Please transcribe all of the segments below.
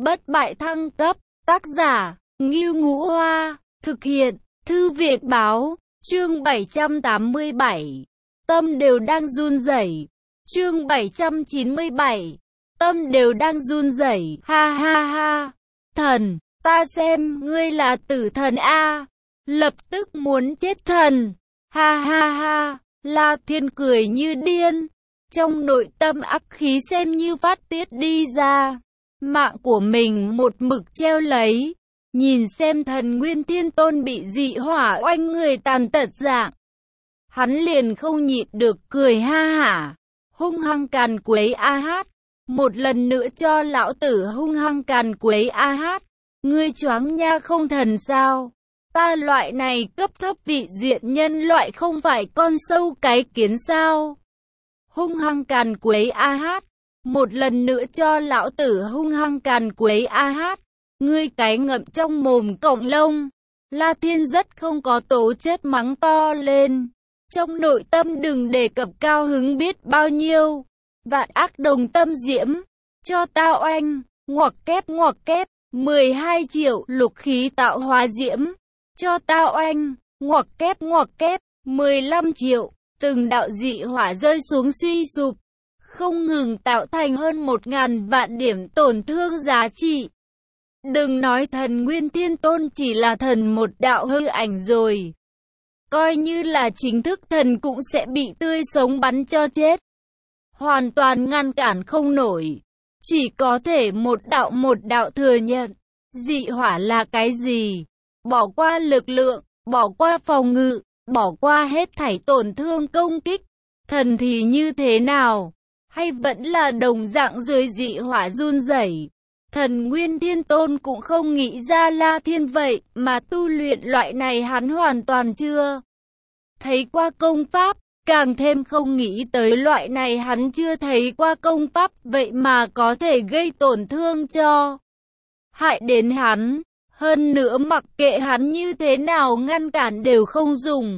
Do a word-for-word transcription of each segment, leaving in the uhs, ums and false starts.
Bất bại thăng cấp, tác giả, Ngưu Ngũ Hoa, thực hiện, Thư viện Báo, chương bảy trăm tám mươi bảy, tâm đều đang run rẩy, chương bảy trăm chín mươi bảy, tâm đều đang run rẩy, ha ha ha, thần, ta xem, ngươi là tử thần a, lập tức muốn chết thần, ha ha ha, La Thiên cười như điên, trong nội tâm ác khí xem như phát tiết đi ra. Mạng của mình một mực treo lấy, nhìn xem thần Nguyên Thiên Tôn bị dị hỏa oanh người tàn tật dạng. Hắn liền không nhịn được cười ha hả, hung hăng càn quấy a hát, một lần nữa cho lão tử hung hăng càn quấy a hát, ngươi choáng nha không thần sao? Ta loại này cấp thấp vị diện nhân loại không phải con sâu cái kiến sao? Hung hăng càn quấy a hát. Một lần nữa cho lão tử hung hăng càn quấy a hát, ngươi cái ngậm trong mồm cọng lông. La Thiên rất không có tố chất mắng to lên, trong nội tâm đừng đề cập cao hứng biết bao nhiêu. Vạn ác đồng tâm diễm, cho tao oanh, ngoặc kép ngoặc kép, mười hai triệu lục khí tạo hóa diễm, cho tao oanh, ngoặc kép ngoặc kép, mười lăm triệu, từng đạo dị hỏa rơi xuống suy sụp, không ngừng tạo thành hơn một ngàn vạn điểm tổn thương giá trị. Đừng nói thần Nguyên Thiên Tôn chỉ là thần một đạo hư ảnh rồi, coi như là chính thức thần cũng sẽ bị tươi sống bắn cho chết, hoàn toàn ngăn cản không nổi, chỉ có thể một đạo một đạo thừa nhận. Dị hỏa là cái gì? Bỏ qua lực lượng, bỏ qua phòng ngự, bỏ qua hết thảy tổn thương công kích, thần thì như thế nào? Hay vẫn là đồng dạng dưới dị hỏa run rẩy? Thần Nguyên Thiên Tôn cũng không nghĩ ra La Thiên vậy mà tu luyện loại này hắn hoàn toàn chưa thấy qua công pháp, càng thêm không nghĩ tới loại này hắn chưa thấy qua công pháp vậy mà có thể gây tổn thương cho hại đến hắn. Hơn nữa mặc kệ hắn như thế nào ngăn cản đều không dùng,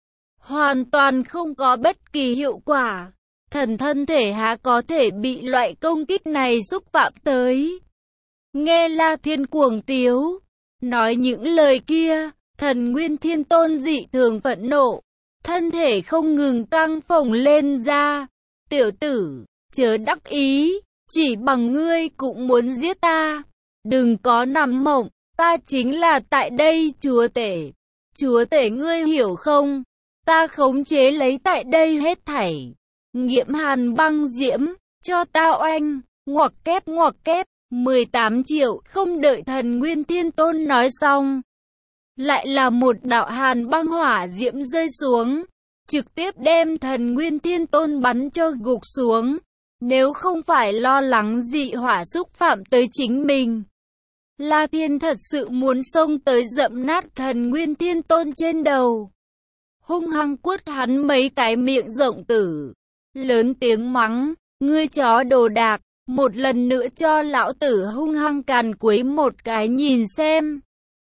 hoàn toàn không có bất kỳ hiệu quả. Thần thân thể há có thể bị loại công kích này xúc phạm tới. Nghe La Thiên cuồng tiếu nói những lời kia, thần Nguyên Thiên Tôn dị thường phẫn nộ, thân thể không ngừng căng phồng lên ra. Tiểu tử, chớ đắc ý, chỉ bằng ngươi cũng muốn giết ta, đừng có nằm mộng, ta chính là tại đây chúa tể. Chúa tể ngươi hiểu không? Ta khống chế lấy tại đây hết thảy. Nghiễm hàn băng diễm, cho tao oanh, ngoặc kép ngoặc kép, mười tám triệu. Không đợi thần Nguyên Thiên Tôn nói xong, lại là một đạo hàn băng hỏa diễm rơi xuống, trực tiếp đem thần Nguyên Thiên Tôn bắn cho gục xuống. Nếu không phải lo lắng dị hỏa xúc phạm tới chính mình, La Thiên thật sự muốn xông tới dậm nát thần Nguyên Thiên Tôn trên đầu, hung hăng quất hắn mấy cái miệng rộng tử, lớn tiếng mắng, ngươi chó đồ đạc, một lần nữa cho lão tử hung hăng càn quấy một cái nhìn xem.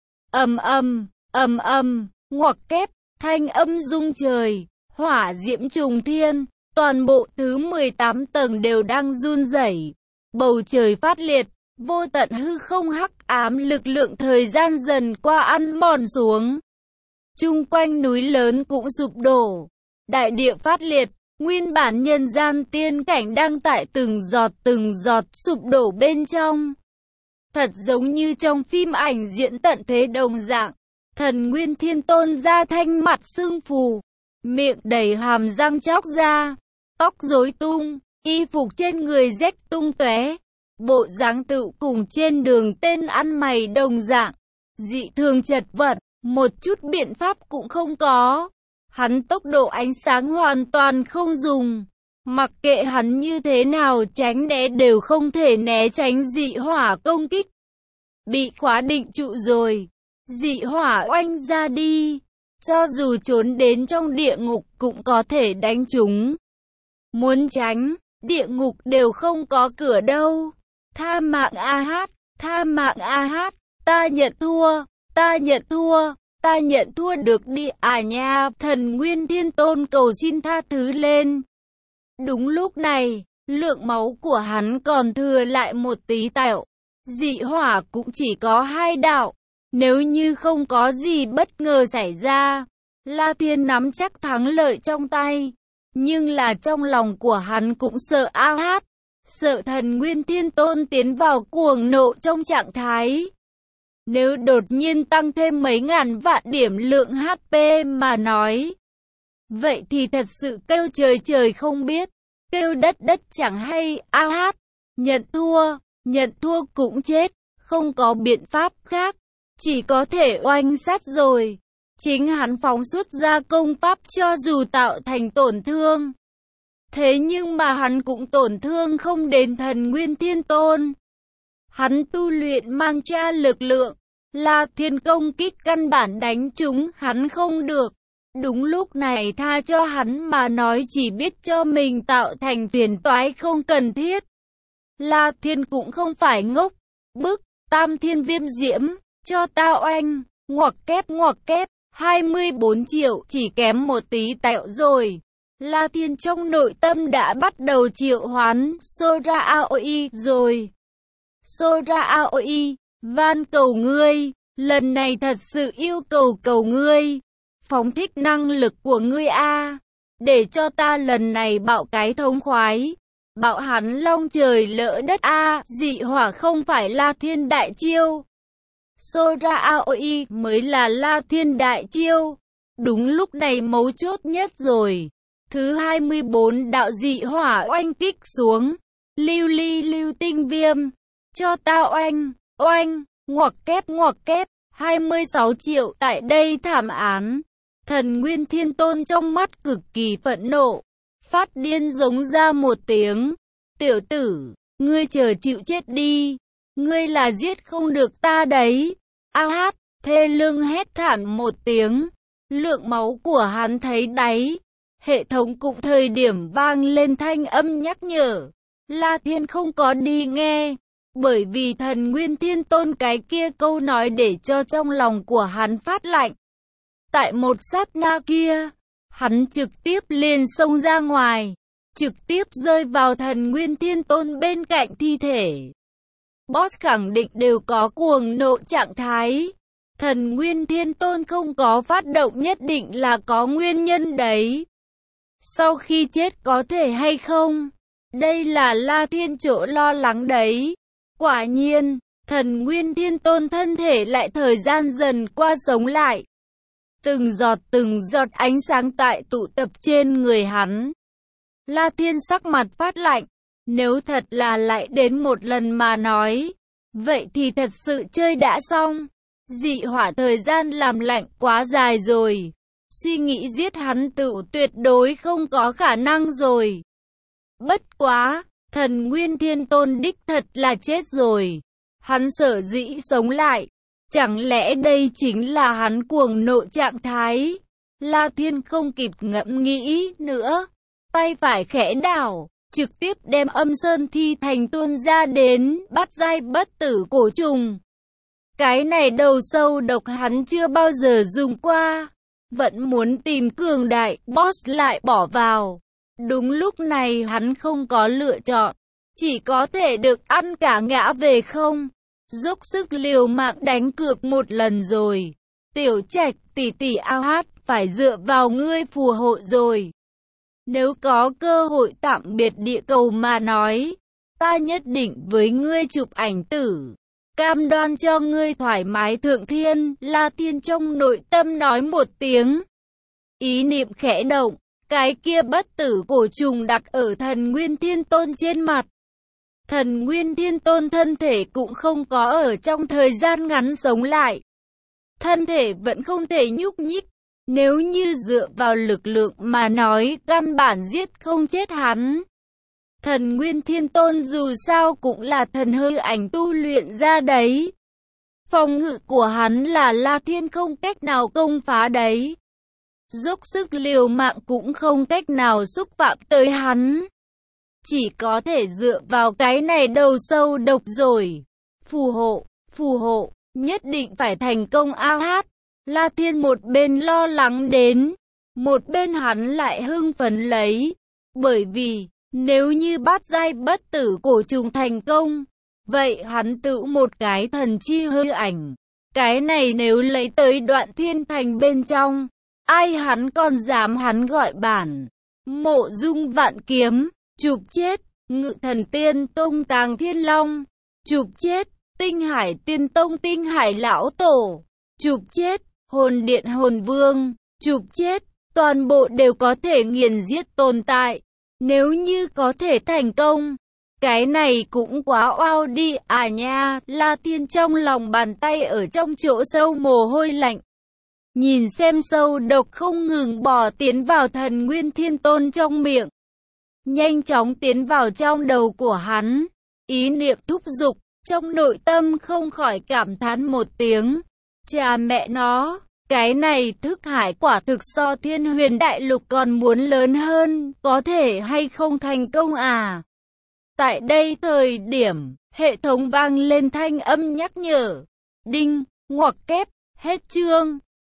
Ầm ầm, ầm ầm, ngoặc kép, thanh âm rung trời, hỏa diễm trùng thiên, toàn bộ thứ mười tám tầng đều đang run rẩy, bầu trời phát liệt, vô tận hư không hắc ám lực lượng thời gian dần qua ăn mòn xuống. Chung quanh núi lớn cũng sụp đổ, đại địa phát liệt, nguyên bản nhân gian tiên cảnh đang tại từng giọt từng giọt sụp đổ bên trong. Thật giống như trong phim ảnh diễn tận thế đồng dạng, thần Nguyên Thiên Tôn ra thanh mặt sưng phù, miệng đầy hàm răng chóc ra, tóc rối tung, y phục trên người rách tung tóe, bộ dáng tự cùng trên đường tên ăn mày đồng dạng, dị thường chật vật, một chút biện pháp cũng không có. Hắn tốc độ ánh sáng hoàn toàn không dùng, mặc kệ hắn như thế nào tránh né đều không thể né tránh dị hỏa công kích. Bị khóa định trụ rồi, dị hỏa oanh ra đi, cho dù trốn đến trong địa ngục cũng có thể đánh chúng. Muốn tránh, địa ngục đều không có cửa đâu. Tha mạng a hát, tha mạng a hát, ta nhận thua, ta nhận thua. Ta nhận thua được đi à nha, thần Nguyên Thiên Tôn cầu xin tha thứ lên. Đúng lúc này, lượng máu của hắn còn thừa lại một tí tẹo, dị hỏa cũng chỉ có hai đạo. Nếu như không có gì bất ngờ xảy ra, La Thiên nắm chắc thắng lợi trong tay. Nhưng là trong lòng của hắn cũng sợ A Hát, sợ Thần Nguyên Thiên Tôn tiến vào cuồng nộ trong trạng thái. Nếu đột nhiên tăng thêm mấy ngàn vạn điểm lượng hát pê mà nói, vậy thì thật sự kêu trời trời không biết, kêu đất đất chẳng hay. A Hát nhận thua, nhận thua cũng chết, không có biện pháp khác, chỉ có thể oanh sát rồi. Chính hắn phóng xuất ra công pháp cho dù tạo thành tổn thương, thế nhưng mà hắn cũng tổn thương không đến Thần Nguyên Thiên Tôn. Hắn tu luyện mang tra lực lượng, La Thiên công kích căn bản đánh chúng hắn không được. Đúng lúc này tha cho hắn mà nói chỉ biết cho mình tạo thành phiền toái không cần thiết. La Thiên cũng không phải ngốc, bức, Tam Thiên Viêm Diễm, cho tao oanh, ngoặc kép ngoặc kép, hai mươi bốn triệu, chỉ kém một tí tẹo rồi. La Thiên trong nội tâm đã bắt đầu triệu hoán Sora a o i rồi. Sora a o i, van cầu ngươi, lần này thật sự yêu cầu cầu ngươi, phóng thích năng lực của ngươi a, để cho ta lần này bạo cái thống khoái, bạo hắn long trời lỡ đất a. Dị hỏa không phải La Thiên đại chiêu, Sora a o i mới là La Thiên đại chiêu. Đúng lúc này mấu chốt nhất rồi. Thứ hai mươi bốn đạo dị hỏa oanh kích xuống. Lưu ly lưu tinh viêm, cho tao oanh, oanh, ngoặc kép ngoặc kép, hai mươi sáu triệu. Tại đây thảm án, Thần Nguyên Thiên Tôn trong mắt cực kỳ phẫn nộ, phát điên giống ra một tiếng. Tiểu tử, ngươi chờ chịu chết đi, ngươi là giết không được ta đấy. A Hát thê lương hét thảm một tiếng, lượng máu của hắn thấy đáy. Hệ thống cũng thời điểm vang lên thanh âm nhắc nhở. La Thiên không có đi nghe, bởi vì Thần Nguyên Thiên Tôn cái kia câu nói để cho trong lòng của hắn phát lạnh. Tại một sát na kia, hắn trực tiếp liền xông ra ngoài, trực tiếp rơi vào Thần Nguyên Thiên Tôn bên cạnh thi thể. Boss khẳng định đều có cuồng nộ trạng thái. Thần Nguyên Thiên Tôn không có phát động nhất định là có nguyên nhân đấy. Sau khi chết có thể hay không? Đây là La Thiên chỗ lo lắng đấy. Quả nhiên, Thần Nguyên Thiên Tôn thân thể lại thời gian dần qua sống lại. Từng giọt từng giọt ánh sáng tại tụ tập trên người hắn. La Thiên sắc mặt phát lạnh. Nếu thật là lại đến một lần mà nói, vậy thì thật sự chơi đã xong. Dị hỏa thời gian làm lạnh quá dài rồi. Suy nghĩ giết hắn tự tuyệt đối không có khả năng rồi. Bất quá, Thần Nguyên Thiên Tôn đích thật là chết rồi. Hắn sở dĩ sống lại, chẳng lẽ đây chính là hắn cuồng nộ trạng thái? La Thiên không kịp ngẫm nghĩ nữa, tay phải khẽ đảo, trực tiếp đem Âm Sơn Thi Thành tuôn ra đến bắt giai bất tử cổ trùng. Cái này đầu sâu độc hắn chưa bao giờ dùng qua, vẫn muốn tìm cường đại boss lại bỏ vào. Đúng lúc này hắn không có lựa chọn, chỉ có thể được ăn cả ngã về không. Dốc sức liều mạng đánh cược một lần rồi. Tiểu Trạch tỷ tỷ A Hát phải dựa vào ngươi phù hộ rồi. Nếu có cơ hội tạm biệt địa cầu mà nói, ta nhất định với ngươi chụp ảnh tử, cam đoan cho ngươi thoải mái thượng thiên. La Thiên trong nội tâm nói một tiếng. Ý niệm khẽ động, cái kia bất tử cổ trùng đặt ở Thần Nguyên Thiên Tôn trên mặt. Thần Nguyên Thiên Tôn thân thể cũng không có ở trong thời gian ngắn sống lại. Thân thể vẫn không thể nhúc nhích. Nếu như dựa vào lực lượng mà nói, căn bản giết không chết hắn. Thần Nguyên Thiên Tôn dù sao cũng là thần hư ảnh tu luyện ra đấy. Phòng ngự của hắn là La Thiên không cách nào công phá đấy. Dốc sức liều mạng cũng không cách nào xúc phạm tới hắn. Chỉ có thể dựa vào cái này đầu sâu độc rồi. Phù hộ, phù hộ, nhất định phải thành công A Hát. La Thiên một bên lo lắng đến, một bên hắn lại hưng phấn lấy. Bởi vì, nếu như bát giai bất tử cổ trùng thành công, Vậy hắn tự một cái thần chi hư ảnh. Cái này nếu lấy tới Đoạn Thiên Thành bên trong, ai hắn còn dám hắn gọi bản. Mộ Dung vạn kiếm, chụp chết. Ngự Thần Tiên Tông Tàng Thiên Long, chụp chết. Tinh Hải Tiên Tông Tinh Hải Lão Tổ, chụp chết. Hồn Điện Hồn Vương, chụp chết. Toàn bộ đều có thể nghiền giết tồn tại. Nếu như có thể thành công, cái này cũng quá oao đi à nha. La Thiên trong lòng bàn tay ở trong chỗ sâu mồ hôi lạnh. Nhìn xem sâu độc không ngừng bò tiến vào Thần Nguyên Thiên Tôn trong miệng. Nhanh chóng tiến vào trong đầu của hắn. Ý niệm thúc giục, trong nội tâm không khỏi cảm thán một tiếng. Cha mẹ nó, cái này thức hải quả thực so Thiên Huyền Đại Lục còn muốn lớn hơn, có thể hay không thành công à? Tại đây thời điểm, hệ thống vang lên thanh âm nhắc nhở. Đinh, ngoặc kép, hết chương.